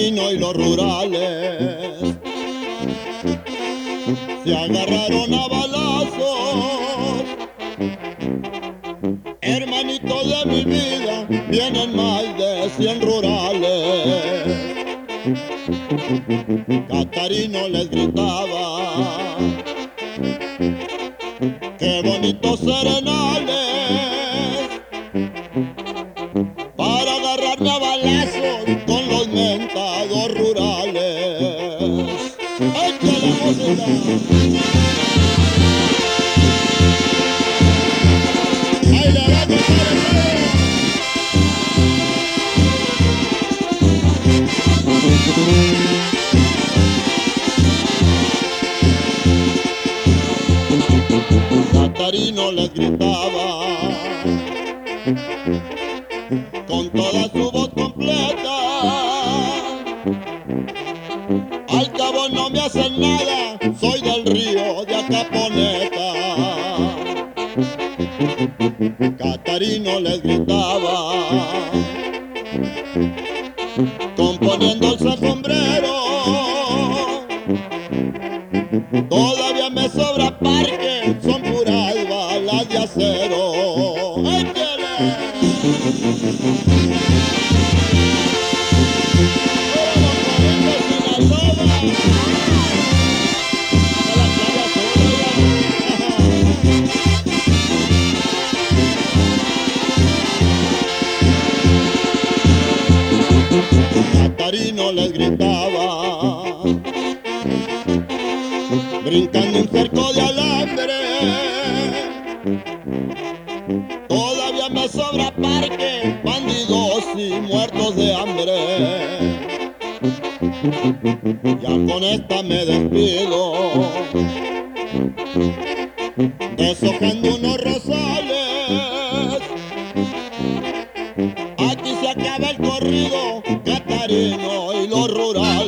Catarino y los rurales se agarraron a balazos. Hermanito de mi vida, vienen más de 100 rurales. Catarino les gritaba, qué bonitos serenales, para agarrarme a balazos con los mentados rurales. ¡Échale música! ¡Ahí le va, compadre! Catarino les gritaba con toda su voz completa, al cabo no me hacen nada, soy del río de Acaponeta. Catarino les gritaba componiéndose el sombrero, todavía me sobra parque, son puras balas de acero. ¡Échale! Catarino les gritaba, brincando un cerco de alambre, todavía me sobra parque, bandidos y muertos de hambre. Ya con esta me despido, deshojando unos rosales. Aquí se acaba el corrido, Catarino y los rurales.